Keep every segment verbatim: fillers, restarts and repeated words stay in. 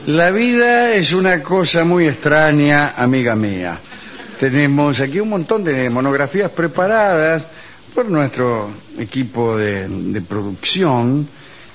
La vida es una cosa muy extraña, amiga mía. Tenemos aquí un montón de monografías preparadas por nuestro equipo de, de producción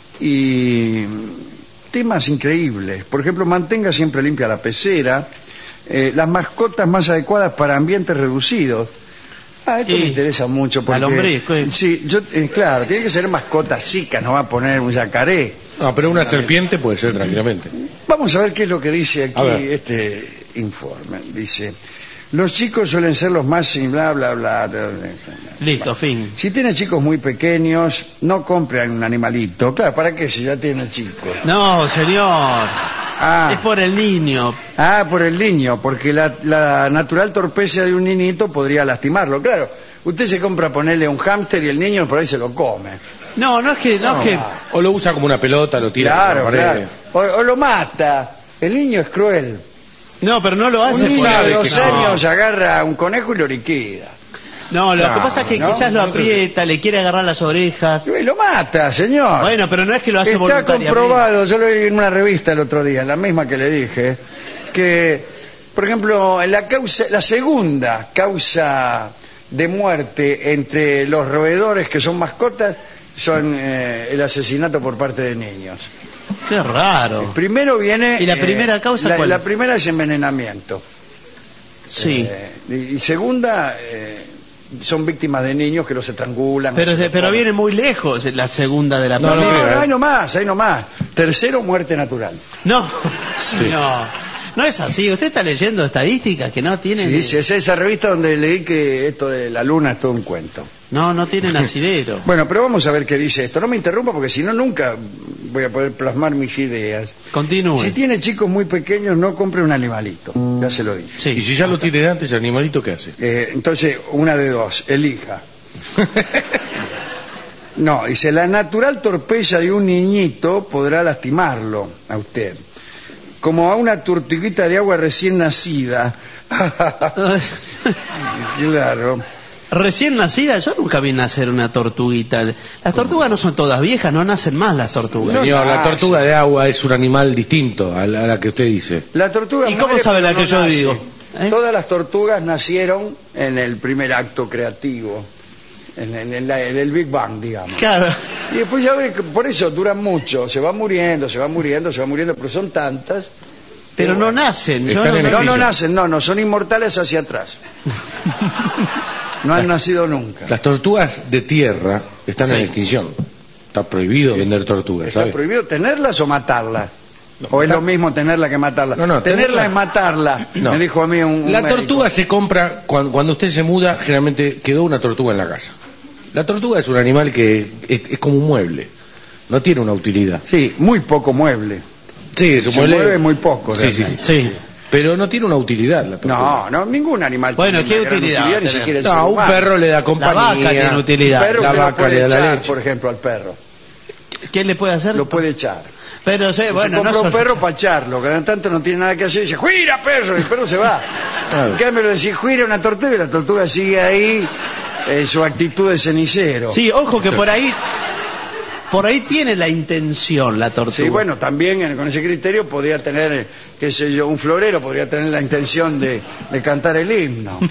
y temas increíbles. Por ejemplo, mantenga siempre limpia la pecera, eh, las mascotas más adecuadas para ambientes reducidos. Ah, esto Y me interesa mucho porque... la lombriz, ¿qué? Sí, yo, eh, claro, tiene que ser mascotas chicas, no va a poner un yacaré. No, pero una serpiente puede ser tranquilamente. Vamos a ver qué es lo que dice A aquí ver. este informe. Dice, los chicos suelen ser los más sin bla, bla, bla. Listo, fin. Si tiene chicos muy pequeños, no compren un animalito. Claro, ¿para qué si ya tiene chicos? No, señor. Ah, Es por el niño. ah, por el niño, porque la, la natural torpeza de un niñito podría lastimarlo. Claro, usted se compra ponerle un hámster y el niño por ahí se lo come. No, no es que... No, No, es que... O lo usa como una pelota, lo tira Claro, por la pared. claro. O, o lo mata. El niño es cruel. No, pero no lo hace Un niño por... de sabe dos que no. años agarra un conejo y lo liquida. No, lo No, que pasa es que ¿no? quizás lo Yo creo que- aprieta, le quiere agarrar las orejas. Y lo mata, señor. Bueno, pero no es que lo hace Está voluntariamente. comprobado, yo lo vi en una revista el otro día, la misma que le dije, que, por ejemplo, la causa, la segunda causa de muerte entre los roedores que son mascotas son eh, el asesinato por parte de niños. Qué raro. Primero viene... ¿Y la eh, primera causa la, cuál la es? primera es envenenamiento. Sí. Eh, y, y segunda, eh, son víctimas de niños que los estrangulan. Pero, se los pero comen. viene muy lejos la segunda de la No, no, primera. No, creo, no, eh. ahí nomás, ahí nomás. Tercero, muerte natural. No, no, no es así. Usted está leyendo estadísticas que no tienen... Sí, sí, es esa revista donde leí que esto de la luna es todo un cuento. No, no tienen asidero. Bueno, pero vamos a ver qué dice esto. No me interrumpa porque si no nunca voy a poder plasmar mis ideas. Continúe. Si tiene chicos muy pequeños, no compre un animalito. Ya se lo dije. Sí. Y si ya lo tiene de antes, el animalito, ¿qué hace? Eh, entonces, una de dos, elija. No, dice, la natural torpeza de un niñito podrá lastimarlo a usted. Como a una tortuguita de agua recién nacida. Claro. Recién nacida, yo nunca vi nacer una tortuguita. Las tortugas no son todas viejas, no nacen más las tortugas. No, Señor, la nace. tortuga de agua es un animal distinto a la, a la que usted dice. La tortuga ¿Y cómo muere, sabe pero la que no yo nace. digo? ¿Eh? Todas las tortugas nacieron en el primer acto creativo, en, en- en la- en el Big Bang, digamos. Claro. Y después ya ve que por eso duran mucho, se van muriendo, se van muriendo, se van muriendo, pero son tantas. Pero no bueno. nacen. Yo Están no, en el No, no piso. nacen, no, no, son inmortales hacia atrás. No han nacido nunca. Las tortugas de tierra están Sí. en extinción. Está prohibido vender tortugas, ¿Está ¿sabe? prohibido tenerlas o matarlas? ¿O es lo mismo tenerla que matarla? No, no, tenerla tenerla- es matarla, No. me dijo a mí un, un La médico. tortuga se compra cuando, cuando usted se muda, generalmente quedó una tortuga en la casa. La tortuga es un animal que es, es como un mueble, no tiene una utilidad. Sí, muy poco mueble. Sí, es un Se mueble. mueve muy poco, Sí, sí, realmente. sí. Sí. Pero no tiene una utilidad la tortuga. No, no, ningún animal Bueno, tiene ¿qué una gran utilidad va a ni tener? siquiera el No, ser un humano. perro le da La compañía. vaca tiene Un utilidad. perro La que lo vaca puede le da la echar, leche. por ejemplo, al perro. ¿Qué le puede hacer? Lo puede echar. Pero sí, Si bueno, se compra no un solo- perro para echarlo, cada tanto no tiene nada que hacer, dice, ¡juira, perro! Y el perro se va. Claro. En cambio, le decís, ¡juira una tortuga! Y la tortuga sigue ahí en su actitud de cenicero. Sí, ojo que por ahí, por ahí tiene la intención la tortuga. Sí, bueno, también eh, con ese criterio podría tener, eh, qué sé yo, un florero podría tener la intención de, de cantar el himno.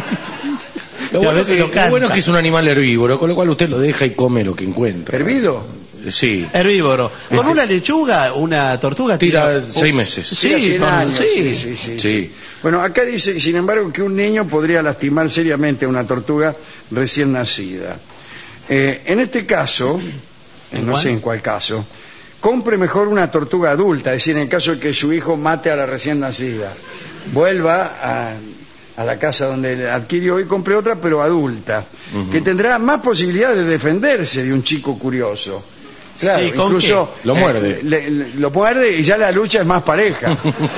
Lo Y a bueno, veces que, lo lo canta. bueno es que es un animal herbívoro, con lo cual usted lo deja y come lo que encuentra. ¿Hervido? Sí. Herbívoro. Con una lechuga, una tortuga Tira tira seis meses. Sí, Tira cien con- años, sí. sí, sí, sí, Sí. sí. Bueno, acá dice, sin embargo, que un niño podría lastimar seriamente a una tortuga recién nacida. Eh, en este caso, ¿En no cuál? sé en cuál caso, compre mejor una tortuga adulta, es decir, en el caso de que su hijo mate a la recién nacida. Vuelva a, a la casa donde adquirió y compre otra, pero adulta, que tendrá más posibilidades de defenderse de un chico curioso. Claro, Sí, ¿con incluso qué? Lo muerde. le- le- lo muerde y ya la lucha es más pareja.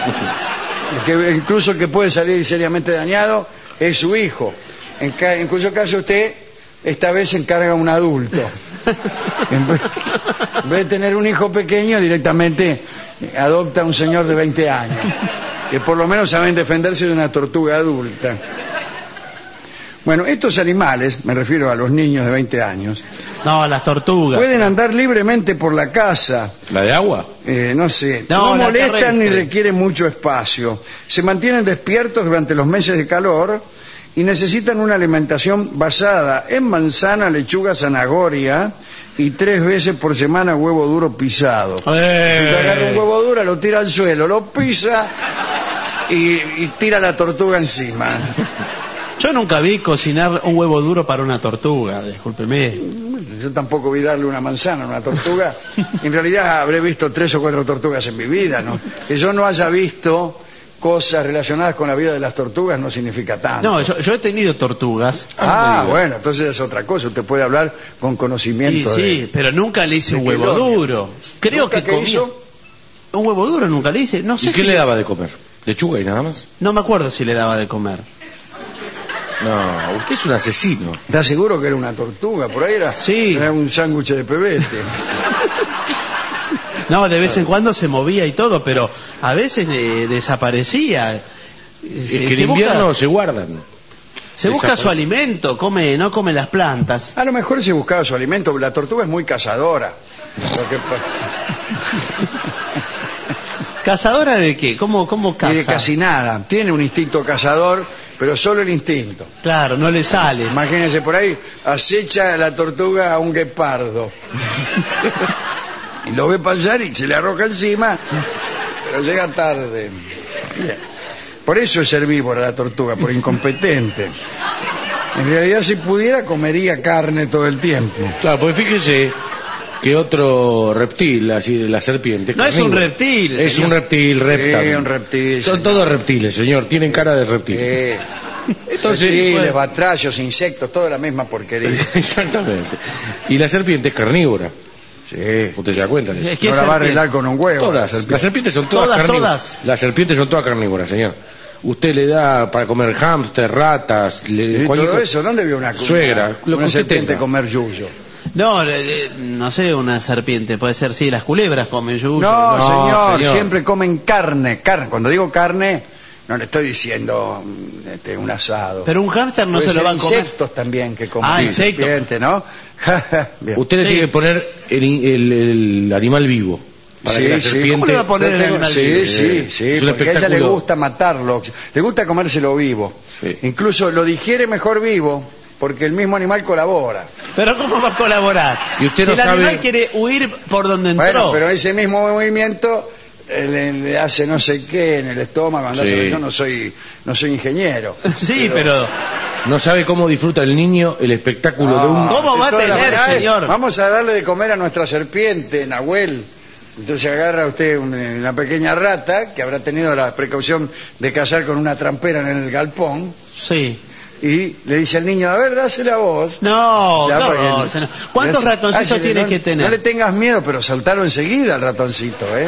que incluso el que puede salir seriamente dañado es su hijo, en, ca- en cuyo caso usted esta vez se encarga a un adulto. En vez, en vez de tener un hijo pequeño, directamente adopta a un señor de veinte años, que por lo menos saben defenderse de una tortuga adulta. Bueno, Bueno, estos animales, me refiero a los niños de veinte años, No, las tortugas. pueden andar libremente por la casa. ¿La de agua? Eh, no sé, No, no, la molestan ni terrestre. requieren mucho espacio. Se mantienen despiertos durante los meses de calor y necesitan una alimentación basada en manzana, lechuga, zanahoria y tres veces por semana huevo duro pisado. Eh. Si usted agarra un huevo duro, lo tira al suelo, lo pisa y, y tira la tortuga encima. Yo nunca vi cocinar un huevo duro para una tortuga, discúlpeme. Yo tampoco vi darle una manzana a una tortuga. En realidad habré visto tres o cuatro tortugas en mi vida, ¿no? Que yo no haya visto cosas relacionadas con la vida de las tortugas no significa tanto. No, yo, yo he tenido tortugas. Ah, bueno, entonces es otra cosa. Usted puede hablar con Sí, conocimiento sí, de... pero nunca le hice de un huevo Quilonia. duro. Creo ¿Nunca que qué comía. hizo? Un huevo duro nunca le hice. No sé ¿Y qué si le daba de comer? ¿Lechuga y nada más? No me acuerdo si le daba de comer. No, usted es un asesino. ¿Está seguro que era una tortuga? Por ahí era, Sí. era un sándwich de pebete. No, de vez en cuando se movía y todo, pero a veces eh, desaparecía. Es Se, que en se invierno busca, se guardan. se busca desaparece. su alimento, come, no come las plantas. A lo mejor se buscaba su alimento. La tortuga es muy cazadora. Lo que pa- ¿Cazadora de qué? ¿Cómo, cómo y de caza? casi nada. Tiene un instinto cazador, pero solo el instinto. Claro, no le sale. Imagínense por ahí, acecha la tortuga a un guepardo. Y lo ve pasar y se le arroja encima, pero llega tarde. Bien. Por eso es herbívora la tortuga, por incompetente. En realidad, si pudiera, comería carne todo el tiempo. Claro, porque fíjese que otro reptil, así la serpiente. No es un carnívoro. reptil, Es señor. un reptil, reptil. Sí, un reptil, Son señor. todos reptiles, señor. Tienen cara de reptil. Eh, Entonces, reptiles, pues- batrachos, insectos, toda la misma porquería. Exactamente. Y la serpiente es carnívora. Sí. ¿Usted se da cuenta de eso? Es que No la va a serpiente. arreglar con un huevo. Todas. la serpiente. Las serpientes son todas, Todas, carnívoras. todas. Las serpientes son todas carnívoras, señor. Usted le da para comer hámster, ratas, le- ¿Y cualquier todo cosa. eso? ¿Dónde vio una, Suegra, una, lo que una usted serpiente tenga. comer yuyo? No, eh, eh, no sé, una serpiente, puede ser, sí, las culebras comen yuyo. No, No, señor, señor. siempre comen carne, carne. Cuando digo carne, no le estoy diciendo mm, este, un asado. Pero un hámster no Puede se lo ser van a comer. insectos también que comen. Ah, insectos. serpiente, ¿no? Bien. Usted le Sí. tiene que poner el, el- el animal vivo. Para Sí, que la sí. serpiente... ¿Cómo le va a poner Yo el tengo- animal sí, vivo? sí, sí, Es un porque a ella le espectáculo. gusta matarlo, le gusta comérselo vivo. Sí. Incluso lo digiere mejor vivo, porque el mismo animal colabora. Pero ¿cómo va a colaborar? Y usted si no el sabe- animal quiere huir por donde entró. Bueno, pero ese mismo movimiento eh, le, le hace no sé qué en el estómago. andá a Sí. saber, yo no soy, no soy ingeniero. Sí, pero... No sabe cómo disfruta el niño el espectáculo de un... ¿Cómo va a Toda la tener, mañana, señor? Vamos a darle de comer a nuestra serpiente, Nahuel. Entonces agarra usted un- una pequeña rata que habrá tenido la precaución de cazar con una trampera en el galpón Sí. y le dice al niño, a ver, dásela vos. No, Ya, qué porque- horror, señor. ¿Cuántos le hace- ratoncitos hácele, tiene no- que tener? No le tengas miedo, pero saltaron enseguida al ratoncito, ¿eh?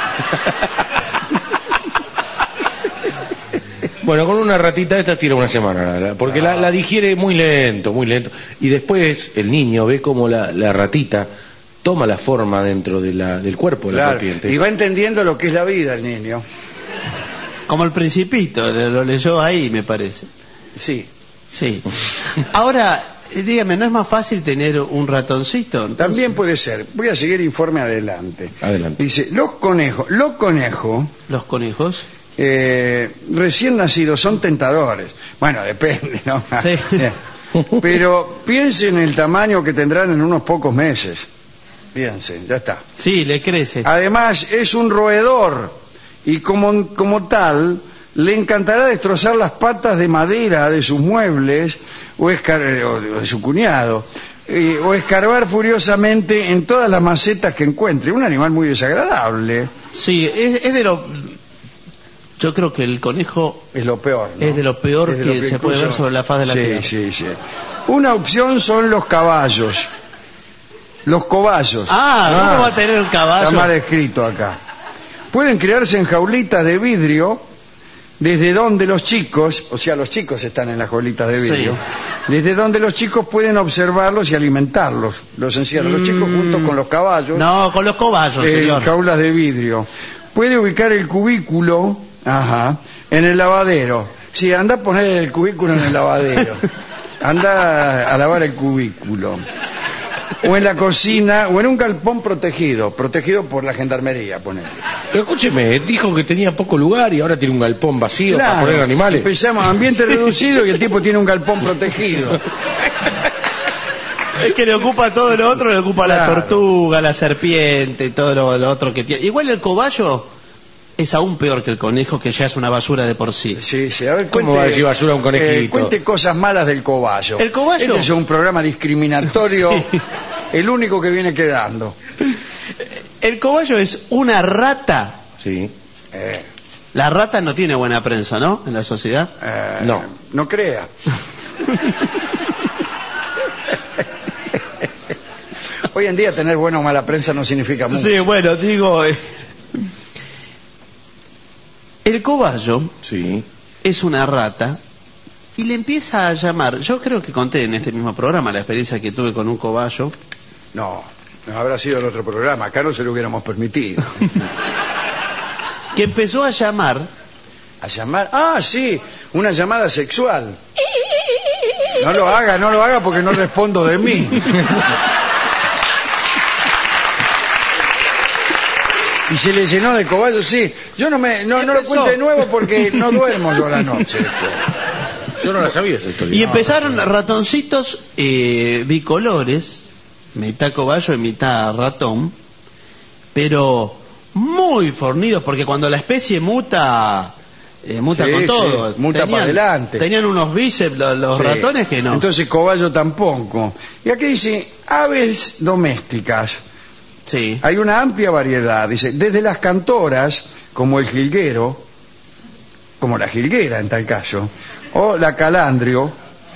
Bueno, con una ratita esta tira una semana, la- la- porque la, la digiere muy lento, muy lento. Y después el niño ve como la, la ratita toma la forma dentro de la, del cuerpo de la Claro. serpiente. Y va entendiendo lo que es la vida el niño. Como el Principito, lo lo leyó ahí, me parece. Sí. Sí. Ahora, eh, dígame, ¿no es más fácil tener un ratoncito? Entonces- También puede ser. Voy a seguir informe adelante. Adelante. Dice, los conejos, los conejos Los conejos. eh, recién nacidos son tentadores. Bueno, depende, ¿no? Sí. Bien. Pero piensen en el tamaño que tendrán en unos pocos meses. Piensen, ya está. Sí, le crece. Además, es un roedor y como, como tal, le encantará destrozar las patas de madera de sus muebles o, escar o de, o de su cuñado, eh, o escarbar furiosamente en todas las macetas que encuentre. Un animal muy desagradable. Sí, es, es de lo... Yo creo que el conejo Es lo peor, ¿no? es de lo peor Es de que, lo se puede ver incluso- sobre la faz de la sí, tierra. Sí, sí, Una opción son los caballos. Los cobayos. Ah, ¿cómo Ah, va a tener un caballo? Está mal escrito acá. Pueden criarse en jaulitas de vidrio, desde donde los chicos, o sea, los chicos están en las jaulitas de vidrio, Sí. desde donde los chicos pueden observarlos y alimentarlos. Los encierran los chicos junto con los caballos No, con los cobayos, en señor. jaulas de vidrio. Puede ubicar el cubículo, ajá, en el lavadero. Sí, anda a poner el cubículo en el lavadero. anda a lavar el cubículo. O en la cocina, o en un galpón protegido, protegido por la gendarmería, ponele. Pero escúcheme, dijo que tenía poco lugar y ahora tiene un galpón vacío Claro, para poner animales. Empezamos ambiente reducido y el tipo tiene un galpón protegido. Es que le ocupa todo lo otro, le ocupa Claro. la tortuga, la serpiente, todo lo, lo otro que tiene. Igual el cobayo es aún peor que el conejo, que ya es una basura de por sí. Sí, sí, a ver, ¿Cómo cuente, va a decir basura a un conejito? eh, cuente cosas malas del cobayo. ¿El cobayo? Este es un programa discriminatorio, Sí. el único que viene quedando. El cobayo es una rata. Sí. Eh, La rata no tiene buena prensa, ¿no? En la sociedad. eh, No. No crea. Hoy en día tener buena o mala prensa no significa mucho. Sí, bueno, digo... eh, el cobayo Sí. es una rata y le empieza a llamar... Yo creo que conté en este mismo programa la experiencia que tuve con un cobayo. No, no habrá sido en otro programa, acá no se lo hubiéramos permitido. Que empezó a llamar... A llamar, ah, sí, una llamada sexual. No lo haga, no lo haga porque no respondo de mí. Y se le llenó de cobayos, sí. Yo no me no, no lo Empezó. cuente de nuevo porque no duermo yo a la noche después. Yo no la sabía esa historia. Y empezaron ratoncitos eh, bicolores, mitad cobayo y mitad ratón, pero muy fornidos, porque cuando la especie muta, eh, muta Sí, con sí, todo. muta para adelante. Tenían unos bíceps los, los Sí. ratones que no. Entonces cobayo tampoco. Y aquí dice, aves domésticas. Sí. Hay una amplia variedad, dice, desde las cantoras, como el jilguero, como la jilguera en tal caso, o la calandrio,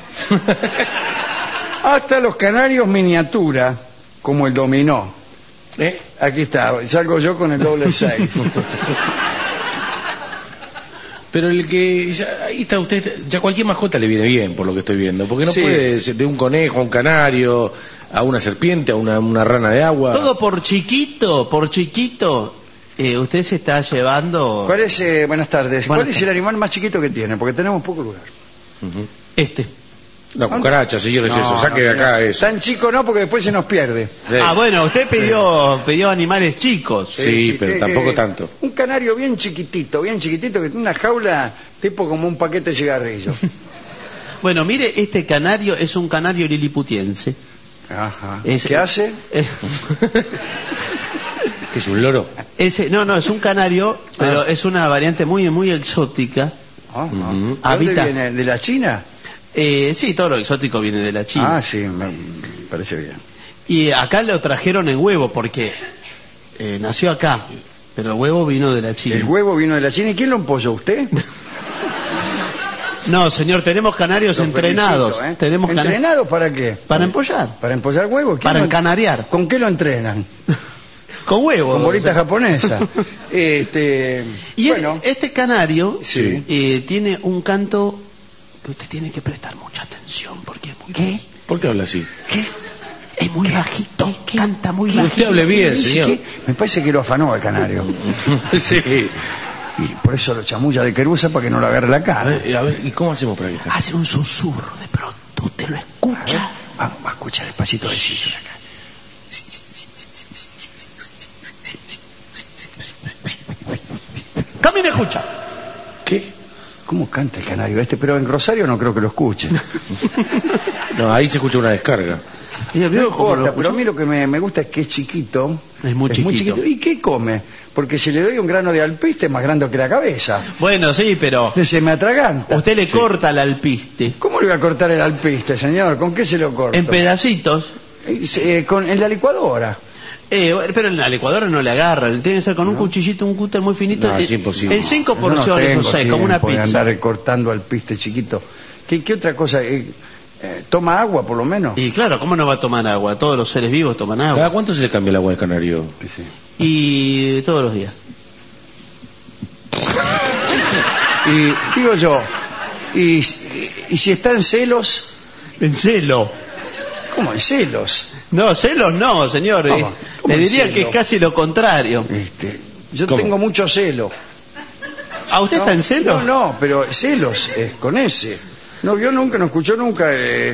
hasta los canarios miniatura, como el dominó. ¿Eh? Aquí está, salgo yo con el doble seis. Pero el que... ya- ahí está usted... Ya cualquier mascota le viene bien, por lo que estoy viendo. Porque no Sí. puede ser de un conejo a un canario, a una serpiente, a una, una rana de agua. Todo por chiquito, por chiquito, eh, usted se está llevando ¿Cuál es, eh, buenas tardes, Buenas cuál es el animal más chiquito que tiene? Porque tenemos poco lugar. Ujú. este. La cucaracha, señor, es No, eso. Saque no, de acá señor. eso. Tan chico no, porque después se nos pierde. Sí. Ah, bueno, usted pidió, pidió animales chicos. Sí, pero tampoco tanto. Un canario bien chiquitito, bien chiquitito, que tiene una jaula tipo como un paquete de cigarrillos. Bueno, mire, este canario es un canario liliputiense. Ajá. Es- ¿Qué hace? Eh, ¿Que es un loro? ese, no, no, es un canario, pero es una variante muy, muy exótica. Ajá. Ujú. ¿De dónde Habita- viene? ¿De la China? Eh, sí, todo lo exótico viene de la China. Ah, sí, me parece bien. Y acá lo trajeron en huevo porque eh, nació acá, pero el huevo vino de la China. El huevo vino de la China. ¿Y quién lo empolló? ¿Usted? No, señor, tenemos canarios Lo entrenados. felicito, ¿eh? Tenemos cana- ¿Entrenados para qué? para empollar, ¿Para empollar huevo? ¿Quién para lo- encanariar. ¿Con qué lo entrenan? Con huevo. Con bolita o sea. japonesa. Este, Y el- bueno, este canario Sí. eh, tiene un canto que usted tiene que prestar mucha atención porque es muy... ¿Qué? ¿Por qué habla así? ¿Qué? Es muy bajito, canta muy Usted bajito. hable bien, dice señor. que- me parece que lo afanó el canario. Sí. Y por eso lo chamulla de querusa para que no lo agarre la A cara. ver, a ver, ¿y cómo hacemos para que Hace un susurro de pronto, usted lo escucha. Va, va a escuchar despacito decirlo acá. Camina, escucha. ¿Qué? ¿Cómo canta el canario este? Pero en Rosario no creo que lo escuche. No, ahí se escucha una descarga. Y No veo cómo lo importa, pero a escucha. mí lo que me, me gusta es que es chiquito. Es muy chiquito. ¿Y qué come? Porque si le doy un grano de alpiste es más grande que la cabeza. Bueno, sí, pero Se me atraganta. usted le corta el alpiste ¿Cómo le voy a cortar el alpiste, señor? ¿Con qué se lo corto? en pedacitos. Eh, eh, con, en la licuadora. Eh, pero en la licuadora no le agarra, tiene que ser con un cuchillito, un cúter muy finito. No, es Eh, imposible. En cinco Yo no porciones, tengo o sea, como una tiempo de pizza. andar cortando alpiste chiquito. ¿Qué, qué otra cosa? Eh, eh, ¿Toma agua, por lo menos? Y claro, ¿cómo no va a tomar agua? Todos los seres vivos toman ¿Cada agua. cuánto se le cambia el agua al canario? Sí. Y todos los días. Y digo yo, y, y si está en celos, En celo. ¿cómo en celos? No, celos no, señor. ¿Cómo? Eh, ¿Cómo Le en diría celo? que es casi lo contrario. Este, yo ¿Cómo? tengo mucho celo. ¿A usted está en celo? No, no, pero celos es con ese. No vio nunca, no escuchó nunca. Eh.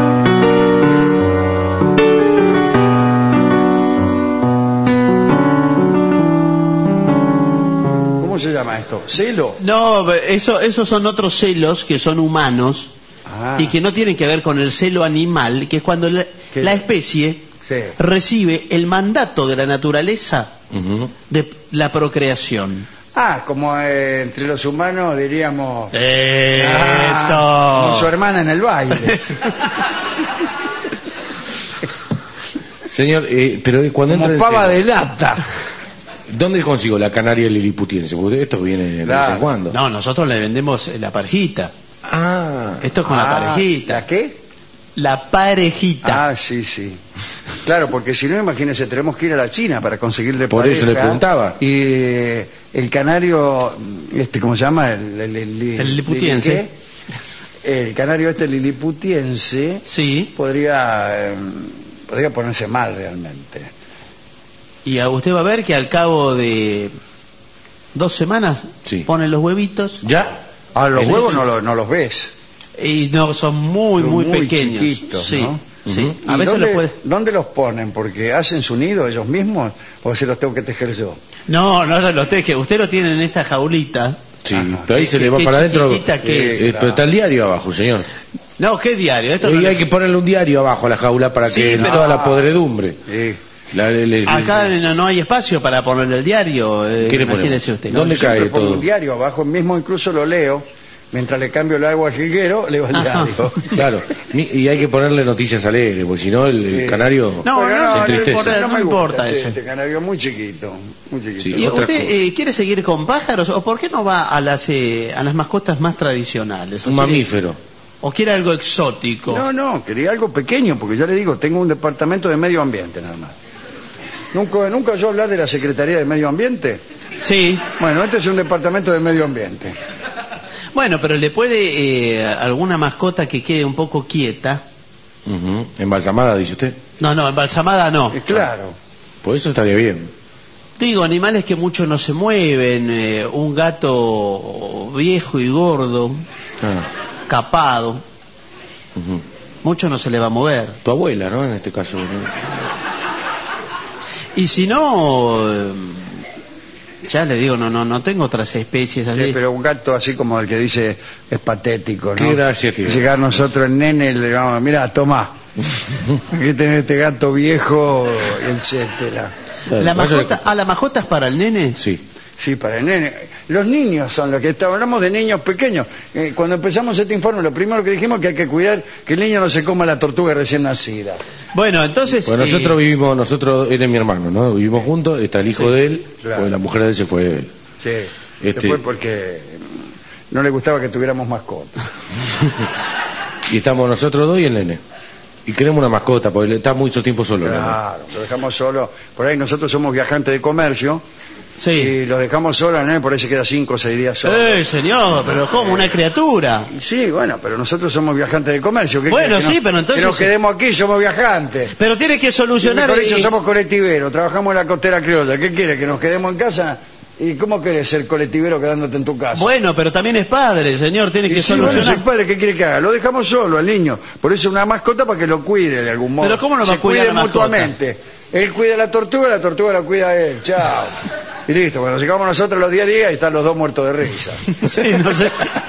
¿Cómo se llama esto? ¿Celo? No, eso, esos son otros celos que son humanos Ah. y que no tienen que ver con el celo animal, que es cuando la, ¿Qué? la especie Sí. recibe el mandato de la naturaleza Ujú. de la procreación. Ah, como eh, entre los humanos diríamos... Eso. Ah, como su hermana en el baile. Señor, eh, pero cuando entra Como el pava celo, de lata. ¿dónde consigo la canaria liliputiense? Porque esto viene de vez Claro. en cuando. No, nosotros le vendemos la parejita. Ah, Esto es con la Ah, parejita. ¿La qué? La parejita. Ah, sí, sí. Claro, porque si no, imagínese, tenemos que ir a la China para conseguirle Por pareja. eso le preguntaba. Y eh, el canario, este, ¿cómo se llama? El, el, el- El liliputiense. ¿qué? El canario este liliputiense Sí. podría, eh, podría ponerse mal realmente. Y a usted va a ver que al cabo de dos semanas Sí. ponen los huevitos ¿ya? Ah, los En huevos eso. no, lo- no los ves. y no son muy, Son muy, muy pequeños. chiquitos, sí, ¿no? sí. Ujú. A ¿Y veces dónde, lo puede. ¿Dónde los ponen? Porque hacen su nido ellos mismos o se los tengo que tejer yo. No, no se los teje. Usted lo tiene en esta jaulita. Sí, Ajá. pero ahí Qué- se le va qué para adentro. chiquitita que es. Eh, pero está el diario abajo, señor. No, ¿qué diario? Esto Y no- hay que ponerle un diario abajo a la jaula para Sí, que pero- toda la podredumbre. Sí. La- le- le- Acá no, no hay espacio para ponerle el diario. eh, ¿Qué le imagínese ponemos? usted. ¿Dónde Yo siempre cae pongo todo? un diario abajo, mismo incluso lo leo. Mientras le cambio el agua al jilguero, leo el Ajá. diario. Claro, ni- y hay que ponerle noticias alegres, porque si no el, el Sí. canario No, Bueno, no, se no entristece. importa, no me importa gusta, eso. Este canario muy chiquito, muy chiquito. Sí. ¿Y otra usted cosa. eh, quiere seguir con pájaros o por qué no va a las eh, a las mascotas más tradicionales? ¿O Un quiere- mamífero. ¿O quiere algo exótico? No, no, quería algo pequeño, porque ya le digo, tengo un departamento de medio ambiente nada más. ¿Nunca, nunca oyó hablar de la Secretaría de Medio Ambiente? Sí. Bueno, este es un departamento de medio ambiente. Bueno, pero le puede eh, alguna mascota que quede un poco quieta. Ujú. Embalsamada, dice usted. No, no, embalsamada no. Eh, claro. Por eso estaría bien. Digo, animales que mucho no se mueven, eh, un gato viejo y gordo, Ah, capado, ujú. mucho no se le va a mover. Tu abuela, ¿no? En este caso. ¿no? Y si no, eh, ya le digo, no, no, no tengo otras especies así. Sí, pero un gato así como el que dice es patético, ¿no? Qué gracia tiene. Llegar nosotros el nene y le digamos, mira, toma, aquí tenés este gato viejo, etcétera. La Por eso- mascota, ¿a la mascota es para el nene? Sí. Sí, para el nene. Los niños son los que está- hablamos de niños pequeños. Eh, cuando empezamos este informe, lo primero que dijimos es que hay que cuidar que el niño no se coma la tortuga recién nacida. Bueno, entonces... Bueno, eh, nosotros vivimos, nosotros, él es mi hermano, ¿no? Vivimos juntos, está el hijo Sí, de él, claro. pues la mujer de él se fue de él. Sí. Este- Se fue porque no le gustaba que tuviéramos mascotas. Y estamos nosotros dos y el nene. Y queremos una mascota, porque está mucho tiempo solo. ¿no? Claro, lo dejamos solo. Por ahí nosotros somos viajantes de comercio Sí. y lo dejamos solo, ¿no? Por ahí se queda cinco o seis días solo. Eh, señor, pero como una criatura. Sí, bueno, pero nosotros somos viajantes de comercio. ¿Qué Bueno, quiere? Que sí, nos- pero entonces- Que nos quedemos aquí, somos viajantes. Pero tiene que solucionar... Mejor dicho, eh, somos colectiveros, trabajamos en la costera criolla. ¿Qué quiere? ¿Que nos quedemos en casa? ¿Y cómo querés ser colectivero quedándote en tu casa? Bueno, pero también es padre, señor, tiene Y que sí, bueno, solucionar. soy padre, ¿qué quiere que haga? Lo dejamos solo al niño. Por eso una mascota para que lo cuide de algún modo. Pero ¿cómo lo va Se a cuidar cuiden la mascota? mutuamente. Él cuida a la tortuga, la tortuga la cuida a él. Chao. Y listo, cuando llegamos nosotros los días a día y están los dos muertos de risa. Sí, no sé.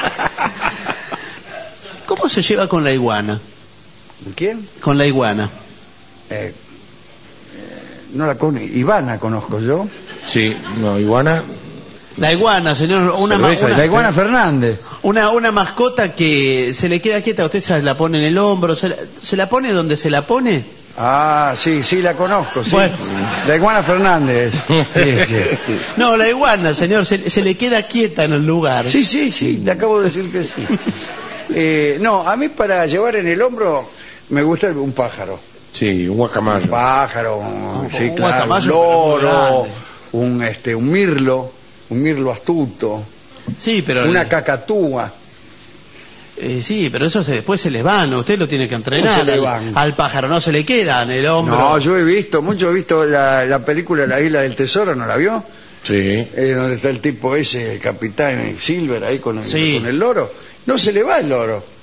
¿Cómo se lleva con la iguana? ¿Quién? Con la iguana. Eh, eh, no la conozco. Ivana conozco yo. Sí, no, iguana. La iguana, señor, una, ma- Cerveza, una, La iguana Fernández. una, una mascota que se le queda quieta, usted se la pone en el hombro, se la, se la pone donde se la pone. Ah, sí, sí, la conozco. Sí. Bueno. La iguana Fernández. Sí, sí. No, la iguana, señor, se, se le queda quieta en el lugar. Sí, sí, sí, le acabo de decir que sí. Eh, no, a mí para llevar en el hombro me gusta un pájaro. Sí, un Un guacamayo. pájaro, un, sí, un claro, un guacamayo, pero muy loro, grande. un, este, un mirlo, un mirlo astuto, Sí, pero una cacatúa. eh, sí, pero eso se, después se les van, usted lo tiene que entrenar. ¿Cómo se le al, van? al pájaro no se le queda en el hombro. No, yo he visto, mucho he visto la, la película La Isla del Tesoro, ¿no la vio? Sí. Eh, donde está el tipo ese, el capitán Silver, ahí con el, Sí. con el loro. No se le va el loro.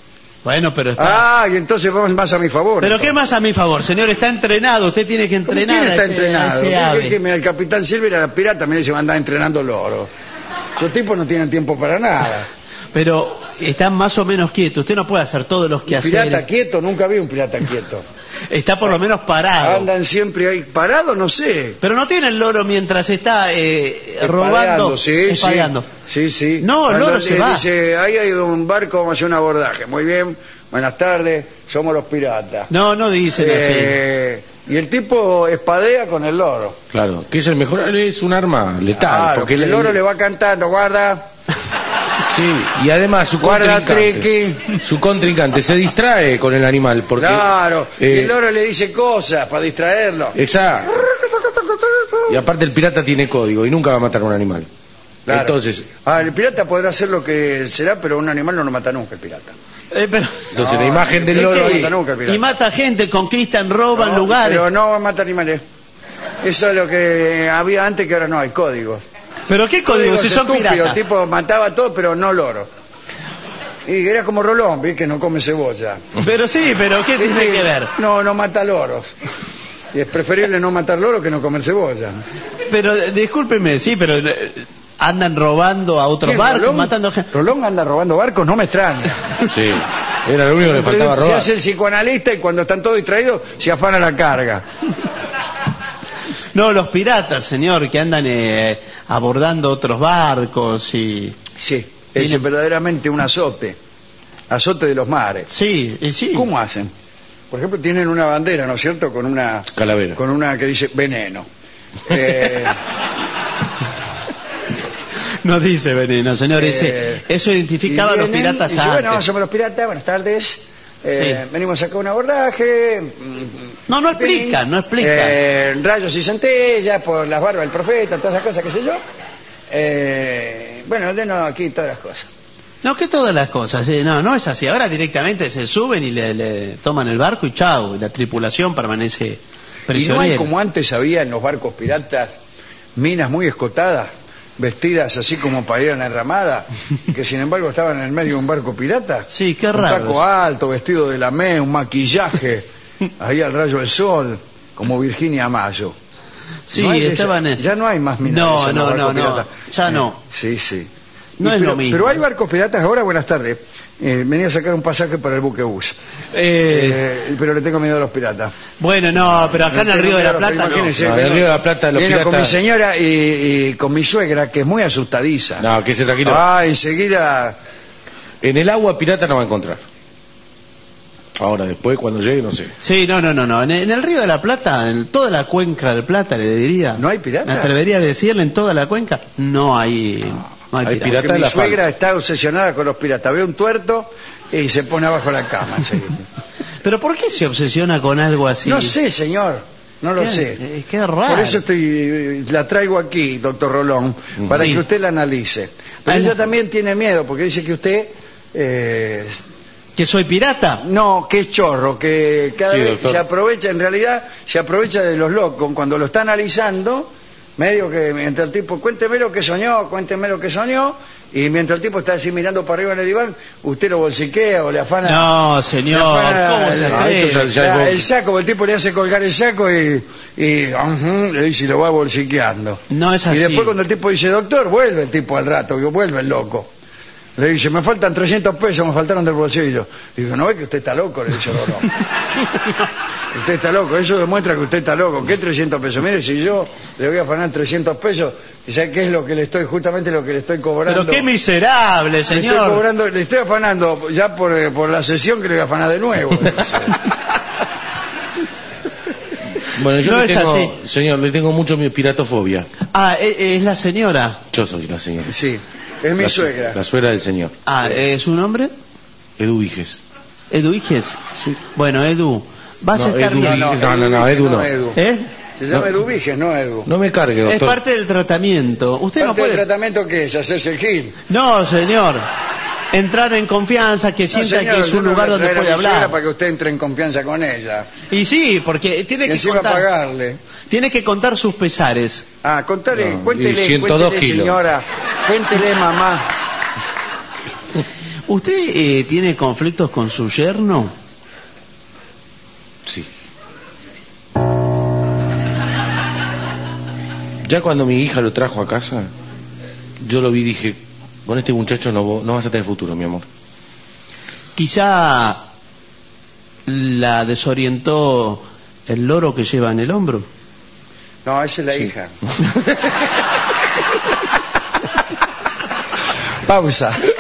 Bueno, pero está... Ah, y entonces vamos más a mi favor. ¿Pero entonces. qué más a mi favor? Señor, está entrenado. Usted tiene que entrenar. ¿Quién está a ese- entrenado? a ese ¿Qué- ave. qué- qué- mira, el capitán Silver era pirata, me dice que andaba entrenando loro. Esos tipos no tienen tiempo para nada. Pero están más o menos quietos. Usted no puede hacer todos los Un quehaceres. pirata quieto, nunca vi un pirata quieto. Está por lo menos parado. Andan siempre ahí parados, no sé. Pero no tiene el loro mientras está eh, Espadeando, robando. sí, espadeando. sí, sí, sí. No, el Cuando loro se le va. dice, ahí hay un barco, vamos a hacer un abordaje. Muy bien, buenas tardes, somos los piratas. No, no dicen Eh, y el tipo espadea con el loro. Claro, que es el mejor, es un arma letal. Claro, porque el loro le va cantando, guarda, Sí, y además su guarda, contrincante, triqui. su contrincante se distrae con el animal. Porque, Claro, y eh, el loro le dice cosas para distraerlo. Exacto. Y aparte el pirata tiene código y nunca va a matar a un animal. Claro. Entonces, Ah, el pirata podrá hacer lo que será, pero un animal no lo mata nunca el pirata. Eh, pero... entonces No, la imagen del es loro que- ahí. mata nunca el pirata. Y mata gente, conquistan, roban No, lugares. Pero no mata animales. Eso es lo que había antes, que ahora no hay códigos. ¿Pero qué código? Si son estúpidos, piratas. tipo mataba a todo, pero no loro. Y era como Rolón, ¿vi? Que no come cebolla. Pero sí, pero ¿qué tiene ¿Viste? que ver? No, no mata loros. Y es preferible no matar loros que no comer cebolla. Pero eh, discúlpeme, sí, pero eh, andan robando a otros ¿Quién, barcos, Rolón? matando gente. Rolón anda robando barcos, no me extraña. Sí, era lo único que le faltaba Se robar. hace el psicoanalista y cuando están todos distraídos se afana la carga. No, los piratas, señor, que andan eh, abordando otros barcos y... Sí, es Tiene- verdaderamente un azote. Azote de los mares. Sí, y sí. ¿Cómo hacen? Por ejemplo, tienen una bandera, ¿no es cierto? Con una Calavera. con una que dice veneno. Eh, No dice veneno, señor, eh, ese, eso identificaba y a los vienen piratas y dice, antes. bueno, somos los piratas, buenas tardes. Eh, Sí. Venimos acá a un abordaje. mm, No, no fin, explican, no explican. eh, rayos y centellas por las barbas del profeta, todas esas cosas, qué sé yo. Eh, bueno, denos aquí todas las cosas. No, que todas las cosas, sí, no, no es así. Ahora directamente se suben y le, le toman el barco y chao, y la tripulación permanece Y no prisionera. hay como antes había en los barcos piratas minas muy escotadas, vestidas así como para ir a una enramada, que sin embargo estaban en el medio de un barco pirata. Sí, qué Un raro taco eso. alto, vestido de lamé, un maquillaje, ahí al rayo del sol, como Virginia Mayo. Sí, No hay de estaban esa- en... Ya no hay más minas. No, de esas en no, los no, barcos no, piratas. ya no. Eh, sí, sí. No Y es pero, lo mismo. Pero hay barcos piratas ahora, buenas tardes. Eh, venía a sacar un pasaje para el buquebús. Eh, Eh, pero le tengo miedo a los piratas. bueno, no, pero acá en el Río de la Plata no. Imagínense, No, en el vengo- Río de la Plata los viene con mi piratas- señora y, y con mi suegra, que es muy asustadiza. No, que se tranquilo. Ah, enseguida. En el agua pirata no va a encontrar. Ahora, después, cuando llegue, no sé. Sí, no, no, no, no. En el, en el Río de la Plata, en toda la cuenca del Plata, le diría. ¿No hay pirata? Me atrevería a decirle, en toda la cuenca, no hay, no hay, Hay pirata. pirata. Porque de mi la suegra está obsesionada con los piratas. Ve un tuerto y se pone abajo de la cama enseguida. Pero ¿por qué se obsesiona con algo así? No sé, señor. No lo Qué- sé. eh, qué raro. Por eso estoy, la traigo aquí, doctor Rolón, para Sí. que usted la analice. Pero Ah, ella no. también tiene miedo, porque dice que usted... eh, ¿Que soy pirata? no, que es chorro, que cada Sí, vez doctor. se aprovecha, en realidad, se aprovecha de los locos. Cuando lo está analizando, medio que mientras el tipo, cuénteme lo que soñó, cuénteme lo que soñó, y mientras el tipo está así mirando para arriba en el diván, usted lo bolsiquea o le afana... No, le señor, afana ¿cómo se el- Ah, atreve? esto es ya la- es el saco, el tipo le hace colgar el saco y, y ujú, le dice y lo va bolsiqueando. No es Y así. después cuando el tipo dice, doctor, vuelve el tipo al rato, que vuelve el loco. Le dice, me faltan trescientos pesos, me faltaron del bolsillo. Y digo, ¿no ve que usted está loco? Le dice, no, no. Usted está loco, eso demuestra que usted está loco. ¿Qué trescientos pesos? Mire, si yo le voy a afanar trescientos pesos, ¿y sabe qué es lo que le estoy, justamente lo que le estoy cobrando? Pero qué miserable, Le estoy señor. cobrando, le estoy afanando ya por, eh, por la sesión que le voy a afanar de nuevo. le dice. Bueno, yo No le es tengo, así. señor, le tengo mucho mi piratofobia. Ah, e- es la señora. Yo soy la señora. Sí, es mi la, su- suegra. La suegra del señor. Ah, ¿es su nombre? Edu Viges. ¿Edu Iges? Bueno, Edu, vas No, a estar Edu bien. Viges. No, no, no, Edu no. Edu. ¿Eh? Se llama No. Edu Viges, no Edu. No me cargue, Es doctor. parte del tratamiento. Usted no ¿Parte del puede... tratamiento qué es? ¿Hacerse el gil? No, señor. Entrar en confianza, que No, sienta señor, que es yo un no lugar voy a donde traer a puede mi suegra hablar. para que usted entre en confianza con ella. Y sí, porque tiene Y que encima contar, pagarle. tiene que contar sus pesares. Ah, contale, No, y cuéntele, ciento dos cuéntele, kilos. señora. Cuéntele, mamá. ¿Usted eh, tiene conflictos con su yerno? Sí. Ya cuando mi hija lo trajo a casa, yo lo vi y dije, con este muchacho no, no vas a tener futuro, mi amor. Quizá la desorientó el loro que lleva en el hombro. No, esa es la Sí. hija. Pausa.